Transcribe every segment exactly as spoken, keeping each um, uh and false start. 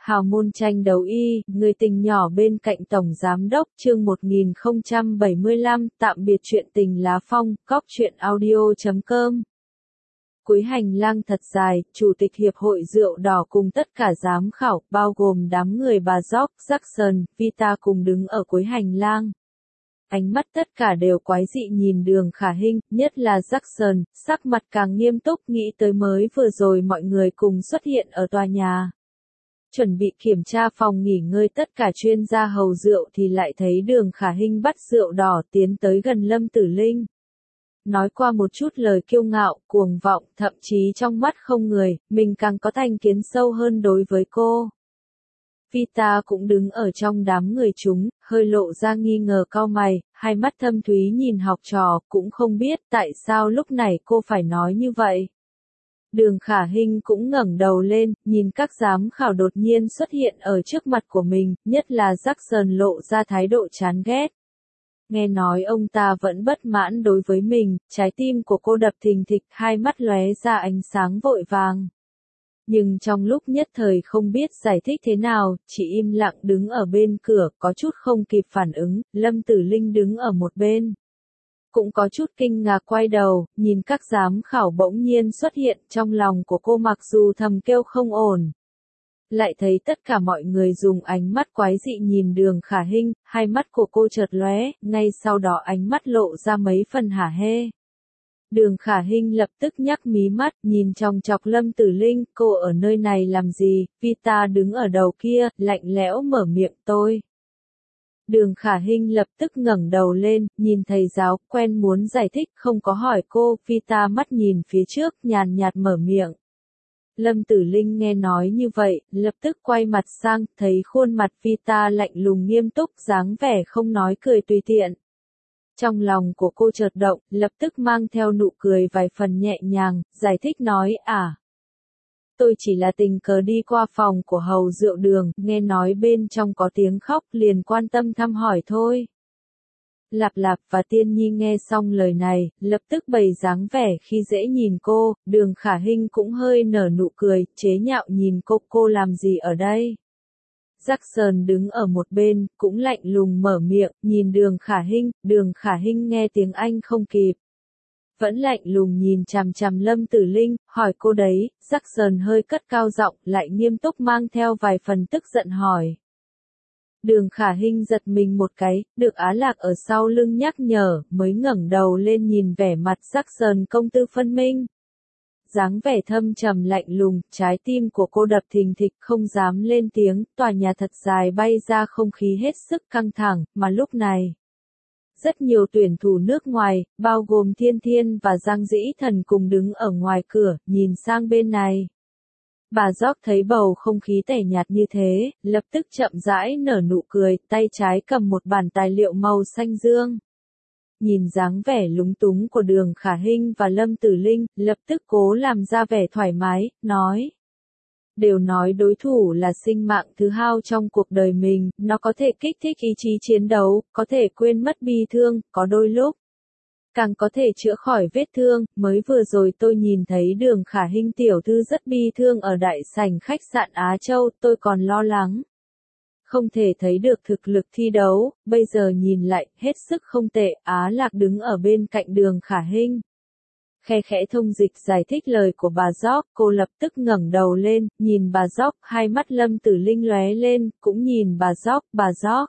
Hào môn tranh đấu y, người tình nhỏ bên cạnh Tổng Giám đốc, chương một nghìn không trăm bảy mươi lăm, tạm biệt chuyện tình lá phong, góc truyện audio chấm com. Cuối hành lang thật dài, Chủ tịch Hiệp hội Rượu Đỏ cùng tất cả giám khảo, bao gồm đám người bà George, Jackson, Vita cùng đứng ở cuối hành lang. Ánh mắt tất cả đều quái dị nhìn Đường Khả Hinh, nhất là Jackson, sắc mặt càng nghiêm túc nghĩ tới mới vừa rồi mọi người cùng xuất hiện ở tòa nhà. Chuẩn bị kiểm tra phòng nghỉ ngơi tất cả chuyên gia hầu rượu thì lại thấy Đường Khả Hinh bắt rượu đỏ tiến tới gần Lâm Tử Linh. Nói qua một chút lời kiêu ngạo, cuồng vọng, thậm chí trong mắt không người, mình càng có thành kiến sâu hơn đối với cô. Vita cũng đứng ở trong đám người chúng, hơi lộ ra nghi ngờ cau mày, hai mắt thâm thúy nhìn học trò, cũng không biết tại sao lúc này cô phải nói như vậy. Đường Khả Hinh cũng ngẩng đầu lên, nhìn các giám khảo đột nhiên xuất hiện ở trước mặt của mình, nhất là Jackson lộ ra thái độ chán ghét. Nghe nói ông ta vẫn bất mãn đối với mình, trái tim của cô đập thình thịch, hai mắt lóe ra ánh sáng vội vàng. Nhưng trong lúc nhất thời không biết giải thích thế nào, chỉ im lặng đứng ở bên cửa, có chút không kịp phản ứng, Lâm Tử Linh đứng ở một bên. Cũng có chút kinh ngạc quay đầu, nhìn các giám khảo bỗng nhiên xuất hiện trong lòng của cô mặc dù thầm kêu không ổn. Lại thấy tất cả mọi người dùng ánh mắt quái dị nhìn Đường Khả Hinh, hai mắt của cô chợt lóe, ngay sau đó ánh mắt lộ ra mấy phần hả hê. Đường Khả Hinh lập tức nhắc mí mắt, nhìn chòng chọc Lâm Tử Linh, cô ở nơi này làm gì, Vita đứng ở đầu kia, lạnh lẽo mở miệng tôi. Đường Khả Hinh lập tức ngẩng đầu lên, nhìn thầy giáo, quen muốn giải thích, không có hỏi cô, Vita mắt nhìn phía trước, nhàn nhạt mở miệng. Lâm Tử Linh nghe nói như vậy, lập tức quay mặt sang, thấy khuôn mặt Vita lạnh lùng nghiêm túc, dáng vẻ không nói cười tùy tiện. Trong lòng của cô chợt động, lập tức mang theo nụ cười vài phần nhẹ nhàng, giải thích nói, à. Tôi chỉ là tình cờ đi qua phòng của hầu rượu Đường, nghe nói bên trong có tiếng khóc, liền quan tâm thăm hỏi thôi. Lạp Lạp và Tiên Nhi nghe xong lời này, lập tức bày dáng vẻ khi dễ nhìn cô, Đường Khả Hinh cũng hơi nở nụ cười, chế nhạo nhìn cô, cô làm gì ở đây? Jackson đứng ở một bên, cũng lạnh lùng mở miệng, nhìn Đường Khả Hinh, Đường Khả Hinh nghe tiếng Anh không kịp. Vẫn lạnh lùng nhìn chằm chằm Lâm Tử Linh, hỏi cô đấy, Jackson hơi cất cao giọng, lại nghiêm túc mang theo vài phần tức giận hỏi. Đường Khả Hinh giật mình một cái, được Á Lạc ở sau lưng nhắc nhở, mới ngẩng đầu lên nhìn vẻ mặt Jackson công tư phân minh. Dáng vẻ thâm trầm lạnh lùng, trái tim của cô đập thình thịch không dám lên tiếng, tòa nhà thật dài bay ra không khí hết sức căng thẳng, mà lúc này. Rất nhiều tuyển thủ nước ngoài, bao gồm Thiên Thiên và Giang Dĩ Thần cùng đứng ở ngoài cửa, nhìn sang bên này. Bà George thấy bầu không khí tẻ nhạt như thế, lập tức chậm rãi nở nụ cười, tay trái cầm một bản tài liệu màu xanh dương. Nhìn dáng vẻ lúng túng của Đường Khả Hinh và Lâm Tử Linh, lập tức cố làm ra vẻ thoải mái, nói. Đều nói đối thủ là sinh mạng thứ hai trong cuộc đời mình, nó có thể kích thích ý chí chiến đấu, có thể quên mất bi thương, có đôi lúc. Càng có thể chữa khỏi vết thương, mới vừa rồi tôi nhìn thấy Đường Khả Hinh tiểu thư rất bi thương ở đại sảnh khách sạn Á Châu, tôi còn lo lắng. Không thể thấy được thực lực thi đấu, bây giờ nhìn lại, hết sức không tệ, Á Lạc đứng ở bên cạnh Đường Khả Hinh. Khe khẽ thông dịch giải thích lời của bà George, cô lập tức ngẩng đầu lên, nhìn bà George, hai mắt Lâm Tử Linh lóe lên, cũng nhìn bà George, bà George.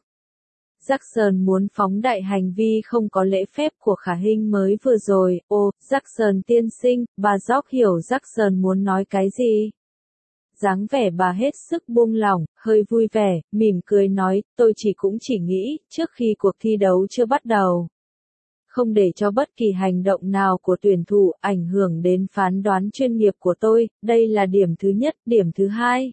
Jackson muốn phóng đại hành vi không có lễ phép của Khả Hinh mới vừa rồi, ô, Jackson tiên sinh, bà George hiểu Jackson muốn nói cái gì. Dáng vẻ bà hết sức buông lỏng, hơi vui vẻ, mỉm cười nói, tôi chỉ cũng chỉ nghĩ, trước khi cuộc thi đấu chưa bắt đầu. Không để cho bất kỳ hành động nào của tuyển thủ ảnh hưởng đến phán đoán chuyên nghiệp của tôi, đây là điểm thứ nhất, điểm thứ hai.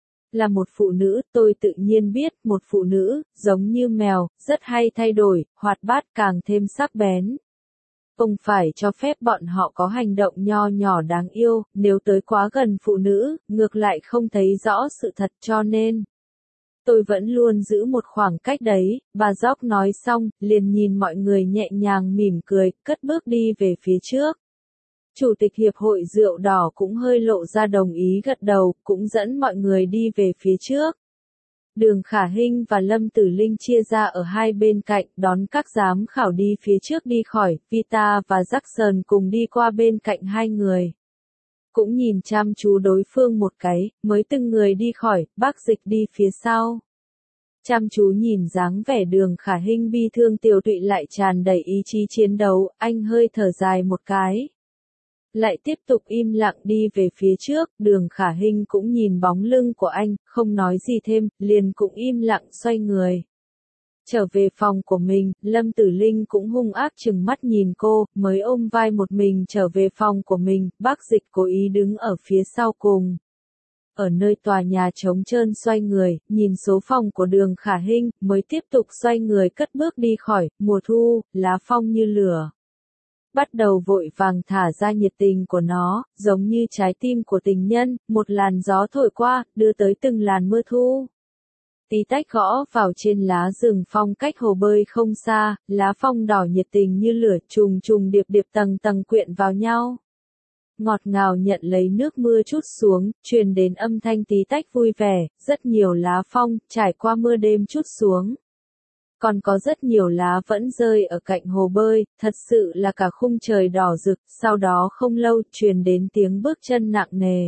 Là một phụ nữ, tôi tự nhiên biết, một phụ nữ, giống như mèo, rất hay thay đổi, hoạt bát càng thêm sắc bén. Không phải cho phép bọn họ có hành động nho nhỏ đáng yêu, nếu tới quá gần phụ nữ, ngược lại không thấy rõ sự thật cho nên. Tôi vẫn luôn giữ một khoảng cách đấy, bà George nói xong, liền nhìn mọi người nhẹ nhàng mỉm cười, cất bước đi về phía trước. Chủ tịch hiệp hội rượu đỏ cũng hơi lộ ra đồng ý gật đầu, cũng dẫn mọi người đi về phía trước. Đường Khả Hinh và Lâm Tử Linh chia ra ở hai bên cạnh, đón các giám khảo đi phía trước đi khỏi, Vita và Jackson cùng đi qua bên cạnh hai người. Cũng nhìn chăm chú đối phương một cái, mới từng người đi khỏi, Bác Dịch đi phía sau. Chăm chú nhìn dáng vẻ Đường Khả Hinh bi thương tiều tụy lại tràn đầy ý chí chiến đấu, anh hơi thở dài một cái. Lại tiếp tục im lặng đi về phía trước, Đường Khả Hinh cũng nhìn bóng lưng của anh, không nói gì thêm, liền cũng im lặng xoay người. Trở về phòng của mình, Lâm Tử Linh cũng hung ác trừng mắt nhìn cô, mới ôm vai một mình trở về phòng của mình, Bác Dịch cố ý đứng ở phía sau cùng. Ở nơi tòa nhà trống trơn xoay người, nhìn số phòng của Đường Khả Hinh, mới tiếp tục xoay người cất bước đi khỏi, mùa thu, lá phong như lửa. Bắt đầu vội vàng thả ra nhiệt tình của nó, giống như trái tim của tình nhân, một làn gió thổi qua, đưa tới từng làn mưa thu. Tí tách gõ vào trên lá rừng phong cách hồ bơi không xa, lá phong đỏ nhiệt tình như lửa trùng trùng điệp điệp tầng tầng quyện vào nhau. Ngọt ngào nhận lấy nước mưa trút xuống, truyền đến âm thanh tí tách vui vẻ, rất nhiều lá phong, trải qua mưa đêm trút xuống. Còn có rất nhiều lá vẫn rơi ở cạnh hồ bơi, thật sự là cả khung trời đỏ rực, sau đó không lâu truyền đến tiếng bước chân nặng nề.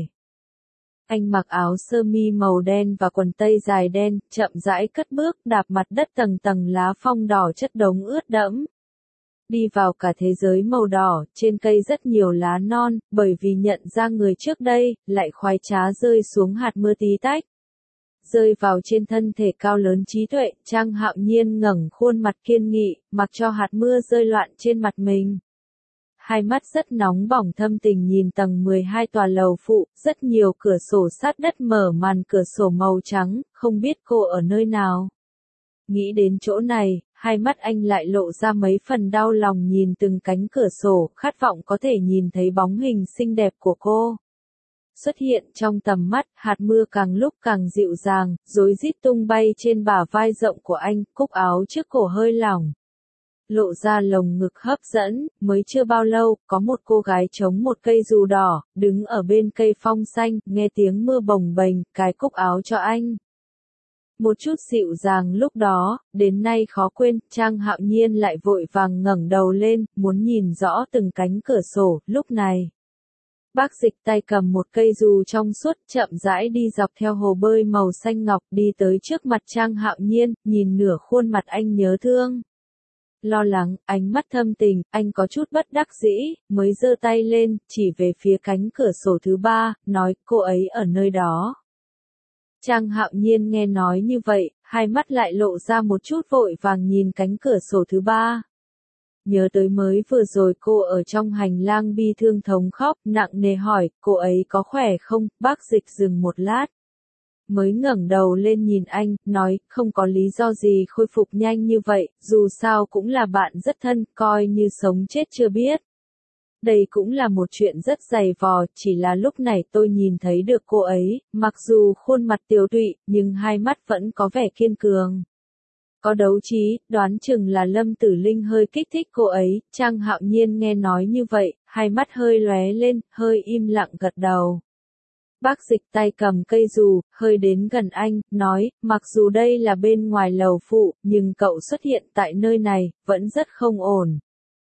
Anh mặc áo sơ mi màu đen và quần tây dài đen, chậm rãi cất bước đạp mặt đất tầng tầng lá phong đỏ chất đống ướt đẫm. Đi vào cả thế giới màu đỏ, trên cây rất nhiều lá non, bởi vì nhận ra người trước đây, lại khoái trá rơi xuống hạt mưa tí tách. Rơi vào trên thân thể cao lớn trí tuệ, Trang Hạo Nhiên ngẩng khuôn mặt kiên nghị, mặc cho hạt mưa rơi loạn trên mặt mình. Hai mắt rất nóng bỏng thâm tình nhìn tầng mười hai tòa lầu phụ, rất nhiều cửa sổ sát đất mở màn cửa sổ màu trắng, không biết cô ở nơi nào. Nghĩ đến chỗ này, hai mắt anh lại lộ ra mấy phần đau lòng nhìn từng cánh cửa sổ, khát vọng có thể nhìn thấy bóng hình xinh đẹp của cô. Xuất hiện trong tầm mắt, hạt mưa càng lúc càng dịu dàng, rối rít tung bay trên bả vai rộng của anh, cúc áo trước cổ hơi lỏng. Lộ ra lồng ngực hấp dẫn, mới chưa bao lâu, có một cô gái chống một cây dù đỏ, đứng ở bên cây phong xanh, nghe tiếng mưa bồng bềnh, cài cúc áo cho anh. Một chút dịu dàng lúc đó, đến nay khó quên, Trang Hạo Nhiên lại vội vàng ngẩng đầu lên, muốn nhìn rõ từng cánh cửa sổ, lúc này. Bác Dịch tay cầm một cây dù trong suốt, chậm rãi đi dọc theo hồ bơi màu xanh ngọc, đi tới trước mặt Trang Hạo Nhiên, nhìn nửa khuôn mặt anh nhớ thương. Lo lắng, ánh mắt thâm tình, anh có chút bất đắc dĩ, mới giơ tay lên, chỉ về phía cánh cửa sổ thứ ba, nói, cô ấy ở nơi đó. Trang Hạo Nhiên nghe nói như vậy, hai mắt lại lộ ra một chút vội vàng nhìn cánh cửa sổ thứ ba. Nhớ tới mới vừa rồi cô ở trong hành lang bi thương thống khóc, nặng nề hỏi, cô ấy có khỏe không, Bác Dịch dừng một lát. Mới ngẩng đầu lên nhìn anh, nói, không có lý do gì khôi phục nhanh như vậy, dù sao cũng là bạn rất thân, coi như sống chết chưa biết. Đây cũng là một chuyện rất dày vò, chỉ là lúc này tôi nhìn thấy được cô ấy, mặc dù khuôn mặt tiều tụy, nhưng hai mắt vẫn có vẻ kiên cường. Có đấu trí, đoán chừng là Lâm Tử Linh hơi kích thích cô ấy, Trang Hạo Nhiên nghe nói như vậy, hai mắt hơi lóe lên, hơi im lặng gật đầu. Bác Dịch tay cầm cây dù, hơi đến gần anh, nói, mặc dù đây là bên ngoài lầu phụ, nhưng cậu xuất hiện tại nơi này, vẫn rất không ổn.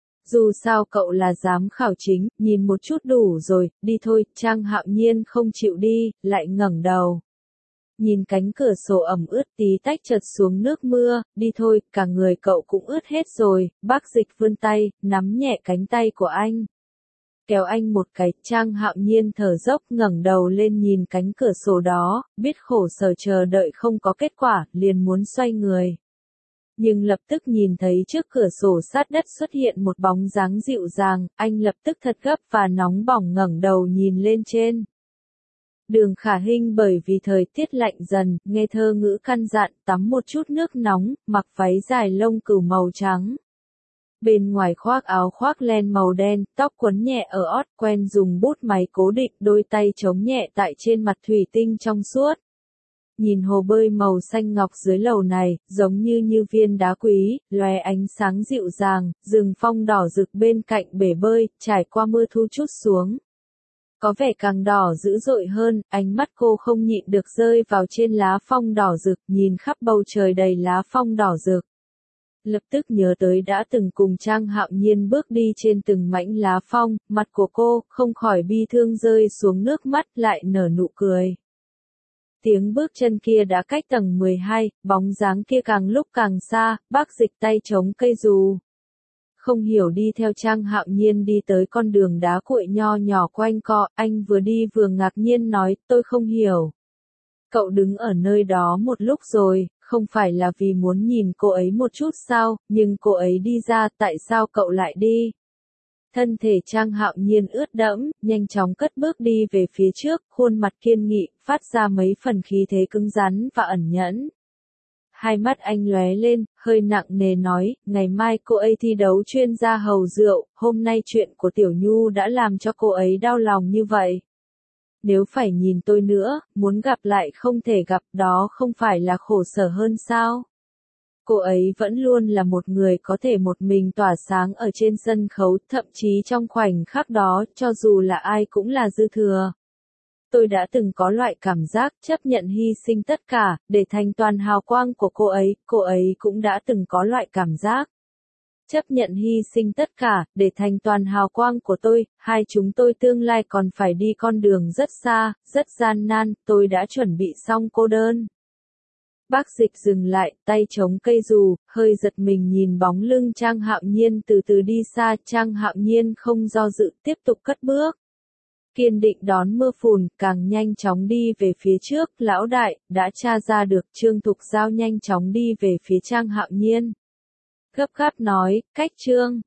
Dù sao cậu là giám khảo chính, nhìn một chút đủ rồi, đi thôi, Trang Hạo Nhiên không chịu đi, lại ngẩng đầu. Nhìn cánh cửa sổ ẩm ướt tí tách chợt xuống nước mưa, đi thôi, cả người cậu cũng ướt hết rồi, Bác Dịch vươn tay, nắm nhẹ cánh tay của anh. Kéo anh một cái, Trang Hạo Nhiên thở dốc ngẩng đầu lên nhìn cánh cửa sổ đó, biết khổ sở chờ đợi không có kết quả, liền muốn xoay người. Nhưng lập tức nhìn thấy trước cửa sổ sát đất xuất hiện một bóng dáng dịu dàng, anh lập tức thật gấp và nóng bỏng ngẩng đầu nhìn lên trên. Đường Khả Hinh bởi vì thời tiết lạnh dần, nghe thơ ngữ căn dặn, tắm một chút nước nóng, mặc váy dài lông cừu màu trắng. Bên ngoài khoác áo khoác len màu đen, tóc quấn nhẹ ở ót, quen dùng bút máy cố định, đôi tay chống nhẹ tại trên mặt thủy tinh trong suốt. nhìn hồ bơi màu xanh ngọc dưới lầu này, giống như như viên đá quý, lóe ánh sáng dịu dàng, rừng phong đỏ rực bên cạnh bể bơi, trải qua mưa thu trút xuống. Có vẻ càng đỏ dữ dội hơn, ánh mắt cô không nhịn được rơi vào trên lá phong đỏ rực, nhìn khắp bầu trời đầy lá phong đỏ rực. Lập tức nhớ tới đã từng cùng Trang Hạo Nhiên bước đi trên từng mảnh lá phong, mặt của cô không khỏi bi thương rơi xuống nước mắt lại nở nụ cười. Tiếng bước chân kia đã cách tầng mười hai, bóng dáng kia càng lúc càng xa, bác Dịch tay chống cây dù. Không hiểu đi theo Trang Hạo Nhiên đi tới con đường đá cuội nho nhỏ quanh co, anh vừa đi vừa ngạc nhiên nói, tôi không hiểu. Cậu đứng ở nơi đó một lúc rồi, không phải là vì muốn nhìn cô ấy một chút sao, nhưng cô ấy đi ra, tại sao cậu lại đi? Thân thể Trang Hạo Nhiên ướt đẫm, nhanh chóng cất bước đi về phía trước, khuôn mặt kiên nghị, phát ra mấy phần khí thế cứng rắn và ẩn nhẫn. Hai mắt anh lóe lên, hơi nặng nề nói, ngày mai cô ấy thi đấu chuyên gia hầu rượu, hôm nay chuyện của Tiểu Nhu đã làm cho cô ấy đau lòng như vậy. Nếu phải nhìn tôi nữa, muốn gặp lại không thể gặp, đó không phải là khổ sở hơn sao? Cô ấy vẫn luôn là một người có thể một mình tỏa sáng ở trên sân khấu, thậm chí trong khoảnh khắc đó, cho dù là ai cũng là dư thừa. Tôi đã từng có loại cảm giác chấp nhận hy sinh tất cả, để thành toàn hào quang của cô ấy, cô ấy cũng đã từng có loại cảm giác. Chấp nhận hy sinh tất cả, để thành toàn hào quang của tôi, hai chúng tôi tương lai còn phải đi con đường rất xa, rất gian nan, tôi đã chuẩn bị xong cô đơn. Bác Dịch dừng lại, tay chống cây dù, hơi giật mình nhìn bóng lưng Trang Hạo Nhiên từ từ đi xa, Trang Hạo Nhiên không do dự, tiếp tục cất bước. Kiên định đón mưa phùn, càng nhanh chóng đi về phía trước, lão đại, đã tra ra được, Trương Thục Giao nhanh chóng đi về phía Trang Hạo Nhiên. Gấp gáp nói, cách Trương.